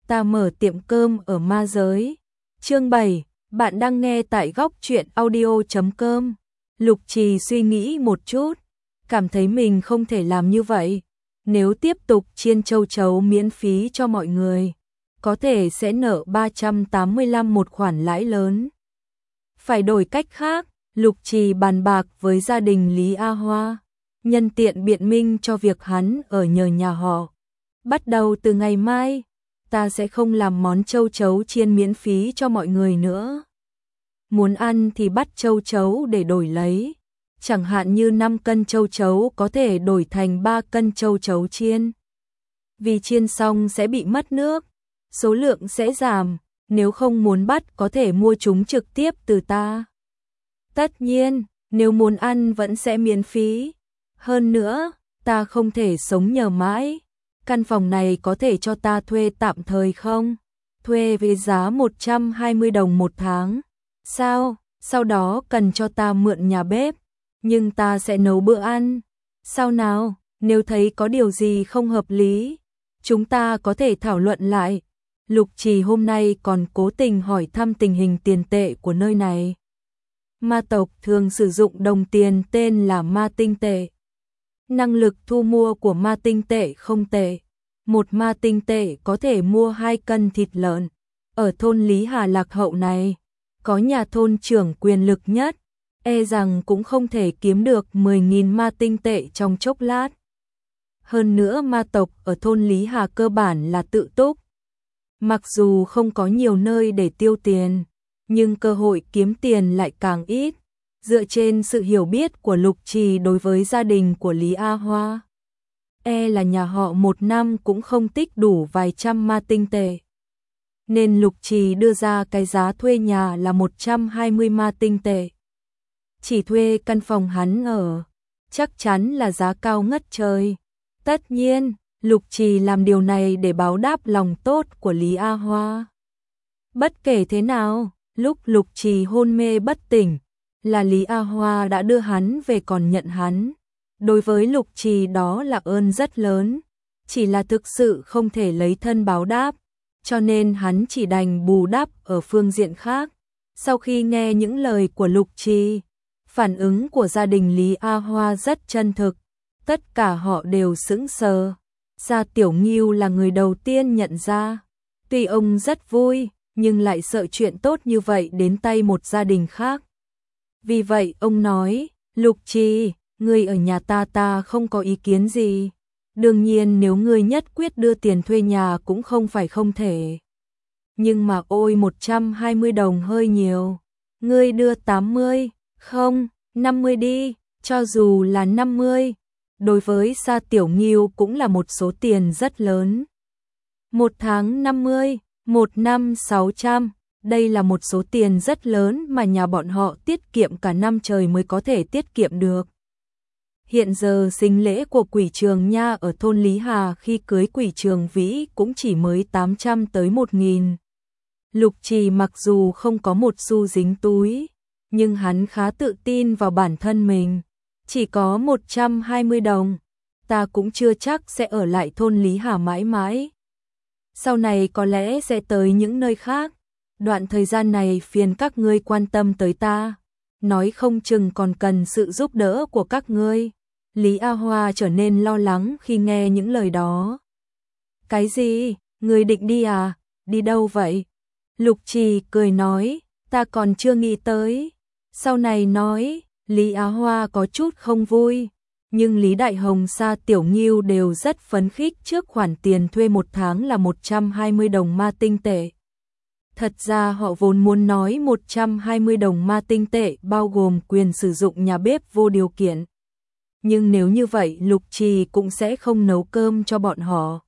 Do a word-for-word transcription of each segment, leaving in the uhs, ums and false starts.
ta mở tiệm cơm ở ma giới. Chương bảy, bạn đang nghe tại góc truyện audio chấm com. Lục Trì suy nghĩ một chút, cảm thấy mình không thể làm như vậy. Nếu tiếp tục chiên châu chấu miễn phí cho mọi người, có thể sẽ nợ ba trăm tám mươi lăm một khoản lãi lớn. Phải đổi cách khác, Lục Trì bàn bạc với gia đình Lý A Hoa, nhân tiện biện minh cho việc hắn ở nhờ nhà họ. Bắt đầu từ ngày mai, ta sẽ không làm món châu chấu chiên miễn phí cho mọi người nữa. Muốn ăn thì bắt châu chấu để đổi lấy. Chẳng hạn như năm cân châu chấu có thể đổi thành ba cân châu chấu chiên. Vì chiên xong sẽ bị mất nước, số lượng sẽ giảm, nếu không muốn bắt có thể mua chúng trực tiếp từ ta. Tất nhiên, nếu muốn ăn vẫn sẽ miễn phí. Hơn nữa, ta không thể sống nhờ mãi. Căn phòng này có thể cho ta thuê tạm thời không? Thuê với giá một trăm hai mươi đồng một tháng. Sao? Sau đó cần cho ta mượn nhà bếp, nhưng ta sẽ nấu bữa ăn. Sao nào? Nếu thấy có điều gì không hợp lý, chúng ta có thể thảo luận lại. Lục Trì hôm nay còn cố tình hỏi thăm tình hình tiền tệ của nơi này. Ma tộc thường sử dụng đồng tiền tên là ma tinh tệ. Năng lực thu mua của ma tinh tệ không tệ. Một ma tinh tệ có thể mua hai cân thịt lợn. Ở thôn Lý Hà lạc hậu này, có nhà thôn trưởng quyền lực nhất, e rằng cũng không thể kiếm được mười nghìn ma tinh tệ trong chốc lát. Hơn nữa ma tộc ở thôn Lý Hà cơ bản là tự túc. Mặc dù không có nhiều nơi để tiêu tiền, nhưng cơ hội kiếm tiền lại càng ít. Dựa trên sự hiểu biết của Lục Trì đối với gia đình của Lý A Hoa, e là nhà họ một năm cũng không tích đủ vài trăm ma tinh tệ. Nên Lục Trì đưa ra cái giá thuê nhà là một trăm hai mươi ma tinh tệ. Chỉ thuê căn phòng hắn ở, chắc chắn là giá cao ngất trời. Tất nhiên, Lục Trì làm điều này để báo đáp lòng tốt của Lý A Hoa. Bất kể thế nào, lúc Lục Trì hôn mê bất tỉnh, là Lý A Hoa đã đưa hắn về còn nhận hắn. Đối với Lục Trì đó là ơn rất lớn, chỉ là thực sự không thể lấy thân báo đáp, cho nên hắn chỉ đành bù đắp ở phương diện khác. Sau khi nghe những lời của Lục Trì, phản ứng của gia đình Lý A Hoa rất chân thực, tất cả họ đều sững sờ. Gia Tiểu Ngưu là người đầu tiên nhận ra, tuy ông rất vui, nhưng lại sợ chuyện tốt như vậy đến tay một gia đình khác. Vì vậy ông nói, Lục Trì, ngươi ở nhà ta ta không có ý kiến gì. Đương nhiên nếu ngươi nhất quyết đưa tiền thuê nhà cũng không phải không thể. Nhưng mà ôi một trăm hai mươi đồng hơi nhiều. Ngươi đưa tám mươi, không, năm mươi đi, cho dù là năm mươi. Đối với Sa Tiểu Ngưu cũng là một số tiền rất lớn. Một tháng năm mươi, một năm sáu trăm. Đây là một số tiền rất lớn mà nhà bọn họ tiết kiệm cả năm trời mới có thể tiết kiệm được. Hiện giờ sinh lễ của Quỷ Trường Nha ở thôn Lý Hà khi cưới Quỷ Trường Vĩ cũng chỉ mới tám trăm tới một nghìn. Lục Trì mặc dù không có một xu dính túi, nhưng hắn khá tự tin vào bản thân mình. Chỉ có một trăm hai mươi đồng, ta cũng chưa chắc sẽ ở lại thôn Lý Hà mãi mãi. Sau này có lẽ sẽ tới những nơi khác. Đoạn thời gian này phiền các ngươi quan tâm tới ta, nói không chừng còn cần sự giúp đỡ của các ngươi. Lý A Hoa trở nên lo lắng khi nghe những lời đó. Cái gì? Ngươi định đi à? Đi đâu vậy? Lục Trì cười nói, ta còn chưa nghĩ tới. Sau này nói, Lý Á Hoa có chút không vui, nhưng Lý Đại Hồng Sa Tiểu Ngưu đều rất phấn khích trước khoản tiền thuê một tháng là một trăm hai mươi đồng ma tinh tệ. Thật ra họ vốn muốn nói một trăm hai mươi đồng ma tinh tệ bao gồm quyền sử dụng nhà bếp vô điều kiện. Nhưng nếu như vậy Lục Trì cũng sẽ không nấu cơm cho bọn họ.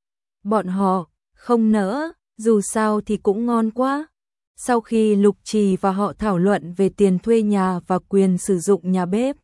Bọn họ không nỡ, dù sao thì cũng ngon quá. Sau khi Lục Trì và họ thảo luận về tiền thuê nhà và quyền sử dụng nhà bếp,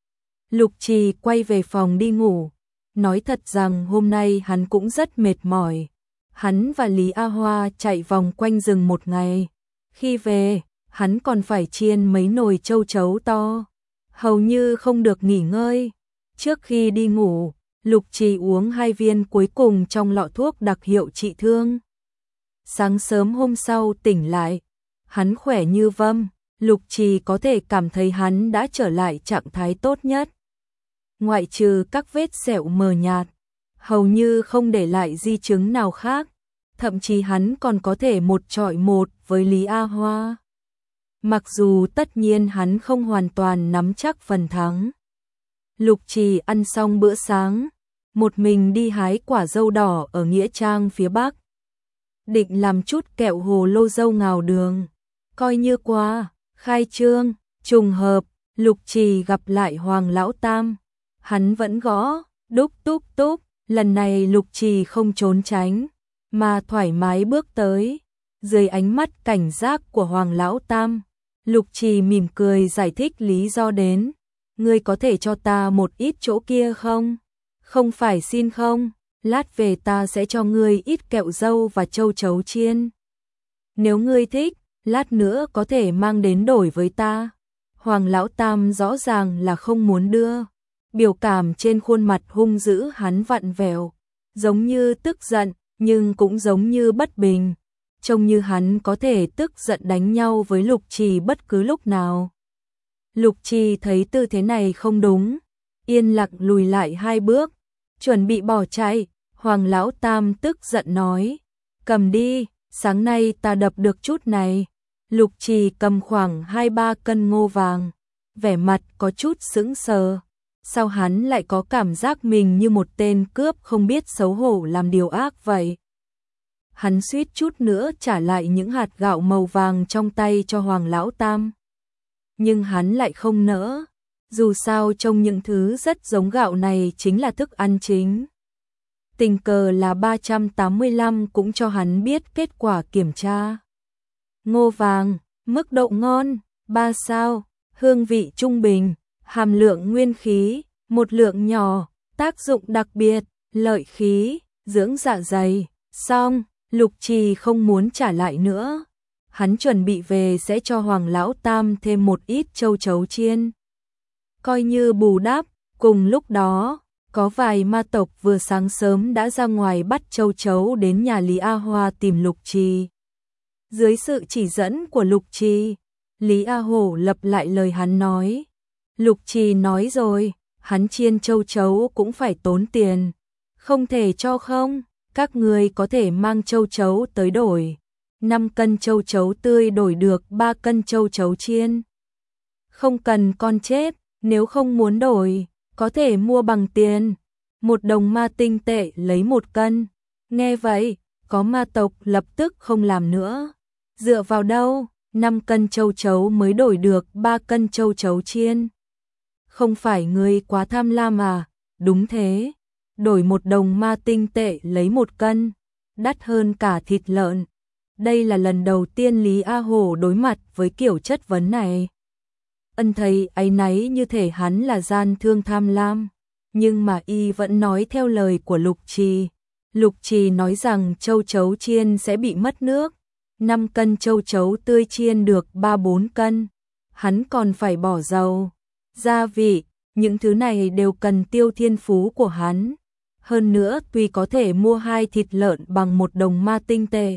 Lục Trì quay về phòng đi ngủ. Nói thật rằng hôm nay hắn cũng rất mệt mỏi. Hắn và Lý A Hoa chạy vòng quanh rừng một ngày. Khi về, hắn còn phải chiên mấy nồi châu chấu to, hầu như không được nghỉ ngơi. Trước khi đi ngủ, Lục Trì uống hai viên cuối cùng trong lọ thuốc đặc hiệu trị thương. Sáng sớm hôm sau tỉnh lại, hắn khỏe như vâm, Lục Trì có thể cảm thấy hắn đã trở lại trạng thái tốt nhất. Ngoại trừ các vết sẹo mờ nhạt, hầu như không để lại di chứng nào khác, thậm chí hắn còn có thể một chọi một với Lý A Hoa. Mặc dù tất nhiên hắn không hoàn toàn nắm chắc phần thắng. Lục Trì ăn xong bữa sáng, một mình đi hái quả dâu đỏ ở Nghĩa Trang phía Bắc. Định làm chút kẹo hồ lô dâu ngào đường, coi như quà khai trương. Trùng hợp, Lục Trì gặp lại Hoàng Lão Tam. Hắn vẫn gõ, đúc túc túc, lần này Lục Trì không trốn tránh, mà thoải mái bước tới. Dưới ánh mắt cảnh giác của Hoàng Lão Tam, Lục Trì mỉm cười giải thích lý do đến. Ngươi có thể cho ta một ít chỗ kia không? Không phải xin không, lát về ta sẽ cho ngươi ít kẹo dâu và châu chấu chiên. Nếu ngươi thích, lát nữa có thể mang đến đổi với ta. Hoàng Lão Tam rõ ràng là không muốn đưa. Biểu cảm trên khuôn mặt hung dữ hắn vặn vẹo, giống như tức giận, nhưng cũng giống như bất bình. Trông như hắn có thể tức giận đánh nhau với Lục Trì bất cứ lúc nào. Lục Trì thấy tư thế này không đúng, yên lặng lùi lại hai bước, chuẩn bị bỏ chạy. Hoàng Lão Tam tức giận nói, cầm đi, sáng nay ta đập được chút này. Lục Trì cầm khoảng hai ba cân ngô vàng, vẻ mặt có chút sững sờ. Sao hắn lại có cảm giác mình như một tên cướp không biết xấu hổ làm điều ác vậy? Hắn suýt chút nữa trả lại những hạt gạo màu vàng trong tay cho Hoàng Lão Tam. Nhưng hắn lại không nỡ, dù sao trong những thứ rất giống gạo này chính là thức ăn chính. Tình cờ là ba trăm tám mươi lăm cũng cho hắn biết kết quả kiểm tra. Ngô vàng, mức độ ngon, ba sao, hương vị trung bình, hàm lượng nguyên khí, một lượng nhỏ, tác dụng đặc biệt, lợi khí, dưỡng dạ dày. Xong, Lục Trì không muốn trả lại nữa. Hắn chuẩn bị về sẽ cho Hoàng Lão Tam thêm một ít châu chấu chiên, coi như bù đắp. Cùng lúc đó, có vài ma tộc vừa sáng sớm đã ra ngoài bắt châu chấu đến nhà Lý A Hoa tìm Lục Trì. Dưới sự chỉ dẫn của Lục Trì, Lý A Hổ lặp lại lời hắn nói. Lục Trì nói rồi, hắn chiên châu chấu cũng phải tốn tiền, không thể cho không. Các người có thể mang châu chấu tới đổi. năm cân châu chấu tươi đổi được ba cân châu chấu chiên. Không cần con chết, nếu không muốn đổi, có thể mua bằng tiền. Một đồng ma tinh tệ lấy một cân. Nghe vậy, có ma tộc lập tức không làm nữa. Dựa vào đâu, năm cân châu chấu mới đổi được ba cân châu chấu chiên. Không phải ngươi quá tham lam à? Đúng thế. Đổi một đồng ma tinh tệ lấy một cân, đắt hơn cả thịt lợn. Đây là lần đầu tiên Lý A Hổ đối mặt với kiểu chất vấn này. Ân thấy áy náy như thể hắn là gian thương tham lam, nhưng mà y vẫn nói theo lời của Lục Trì. Lục Trì nói rằng châu chấu chiên sẽ bị mất nước, năm cân châu chấu tươi chiên được ba bốn cân. Hắn còn phải bỏ dầu, gia vị, những thứ này đều cần tiêu thiên phú của hắn. Hơn nữa tuy có thể mua hai thịt lợn bằng một đồng ma tinh tệ,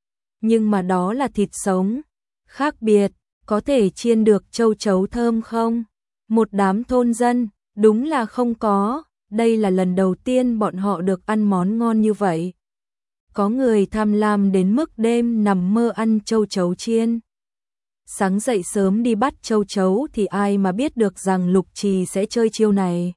nhưng mà đó là thịt sống. Khác biệt, có thể chiên được châu chấu thơm không? Một đám thôn dân, đúng là không có. Đây là lần đầu tiên bọn họ được ăn món ngon như vậy. Có người tham lam đến mức đêm nằm mơ ăn châu chấu chiên. Sáng dậy sớm đi bắt châu chấu thì ai mà biết được rằng Lục Trì sẽ chơi chiêu này.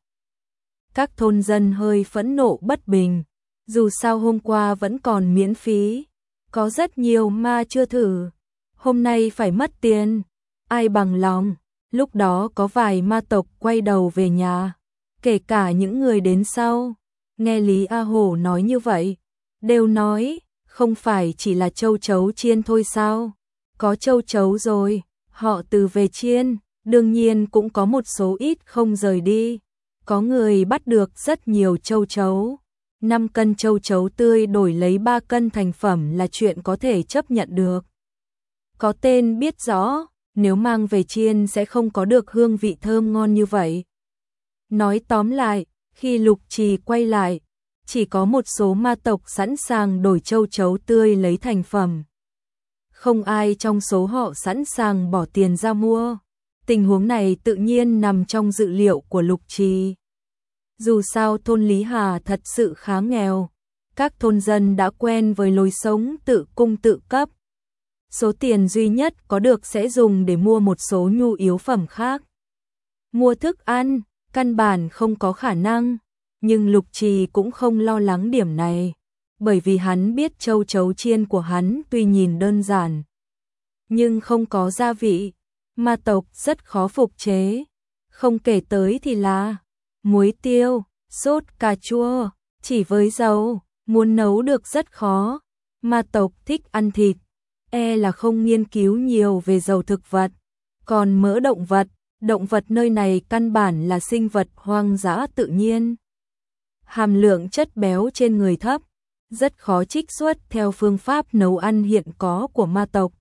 Các thôn dân hơi phẫn nộ bất bình, dù sao hôm qua vẫn còn miễn phí, có rất nhiều ma chưa thử, hôm nay phải mất tiền, ai bằng lòng. Lúc đó có vài ma tộc quay đầu về nhà, kể cả những người đến sau, nghe Lý A Hổ nói như vậy, đều nói, không phải chỉ là châu chấu chiên thôi sao, có châu chấu rồi, họ từ về chiên, đương nhiên cũng có một số ít không rời đi. Có người bắt được rất nhiều châu chấu, năm cân châu chấu tươi đổi lấy ba cân thành phẩm là chuyện có thể chấp nhận được. Có tên biết rõ, nếu mang về chiên sẽ không có được hương vị thơm ngon như vậy. Nói tóm lại, khi Lục Trì quay lại, chỉ có một số ma tộc sẵn sàng đổi châu chấu tươi lấy thành phẩm. Không ai trong số họ sẵn sàng bỏ tiền ra mua. Tình huống này tự nhiên nằm trong dự liệu của Lục Trì. Dù sao thôn Lý Hà thật sự khá nghèo, các thôn dân đã quen với lối sống tự cung tự cấp. Số tiền duy nhất có được sẽ dùng để mua một số nhu yếu phẩm khác. Mua thức ăn, căn bản không có khả năng, nhưng Lục Trì cũng không lo lắng điểm này, bởi vì hắn biết châu chấu chiên của hắn tuy nhìn đơn giản, nhưng không có gia vị, ma tộc rất khó phục chế. Không kể tới thì là muối tiêu, sốt cà chua, chỉ với dầu, muốn nấu được rất khó. Ma tộc thích ăn thịt, e là không nghiên cứu nhiều về dầu thực vật. Còn mỡ động vật, động vật nơi này căn bản là sinh vật hoang dã tự nhiên. Hàm lượng chất béo trên người thấp, rất khó trích xuất theo phương pháp nấu ăn hiện có của ma tộc.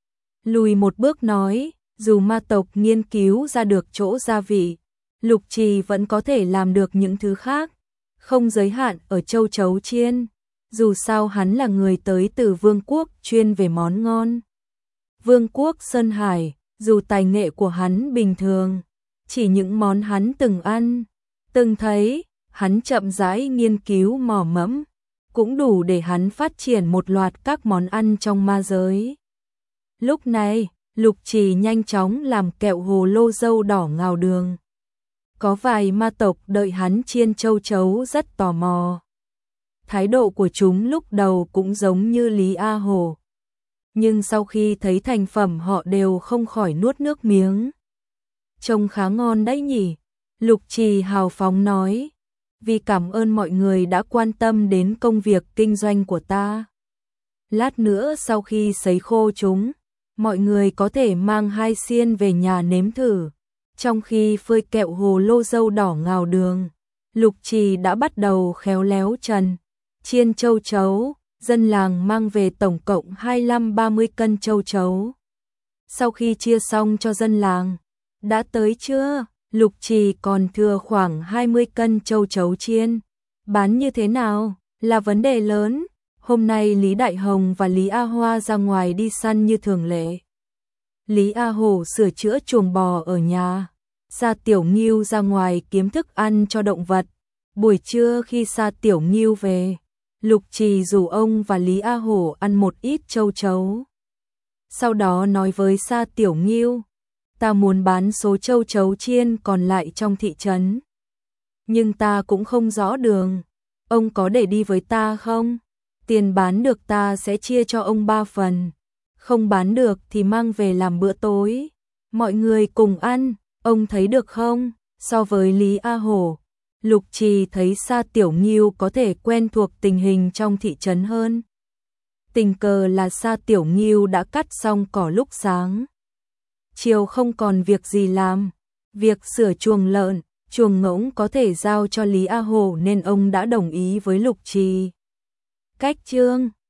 Lùi một bước nói, dù ma tộc nghiên cứu ra được chỗ gia vị, Lục Trì vẫn có thể làm được những thứ khác, không giới hạn ở châu chấu chiên. Dù sao hắn là người tới từ vương quốc chuyên về món ngon. Vương quốc Sơn Hải, dù tài nghệ của hắn bình thường, chỉ những món hắn từng ăn, từng thấy, hắn chậm rãi nghiên cứu mò mẫm, cũng đủ để hắn phát triển một loạt các món ăn trong ma giới. Lúc này, Lục Trì nhanh chóng làm kẹo hồ lô dâu đỏ ngào đường. Có vài ma tộc đợi hắn chiên châu chấu rất tò mò. Thái độ của chúng lúc đầu cũng giống như Lý A Hổ. Nhưng sau khi thấy thành phẩm họ đều không khỏi nuốt nước miếng. Trông khá ngon đấy nhỉ, Lục Trì hào phóng nói. Vì cảm ơn mọi người đã quan tâm đến công việc kinh doanh của ta. Lát nữa sau khi sấy khô chúng, mọi người có thể mang hai xiên về nhà nếm thử. Trong khi phơi kẹo hồ lô dâu đỏ ngào đường, Lục Trì đã bắt đầu khéo léo trần, chiên châu chấu. Dân làng mang về tổng cộng hai mươi lăm ba mươi cân châu chấu. Sau khi chia xong cho dân làng, đã tới trưa, Lục Trì còn thừa khoảng hai mươi cân châu chấu chiên. Bán như thế nào là vấn đề lớn. Hôm nay Lý Đại Hồng và Lý A Hoa ra ngoài đi săn như thường lệ. Lý A Hổ sửa chữa chuồng bò ở nhà. Sa Tiểu Ngưu ra ngoài kiếm thức ăn cho động vật. Buổi trưa khi Sa Tiểu Ngưu về, Lục Trì rủ ông và Lý A Hổ ăn một ít châu chấu. Sau đó nói với Sa Tiểu Ngưu, ta muốn bán số châu chấu chiên còn lại trong thị trấn. Nhưng ta cũng không rõ đường, ông có để đi với ta không? Tiền bán được ta sẽ chia cho ông ba phần, không bán được thì mang về làm bữa tối. Mọi người cùng ăn, ông thấy được không? So với Lý A Hổ, Lục Trì thấy Sa Tiểu Ngưu có thể quen thuộc tình hình trong thị trấn hơn. Tình cờ là Sa Tiểu Ngưu đã cắt xong cỏ lúc sáng. Chiều không còn việc gì làm, việc sửa chuồng lợn, chuồng ngỗng có thể giao cho Lý A Hổ nên ông đã đồng ý với Lục Trì. Cách chương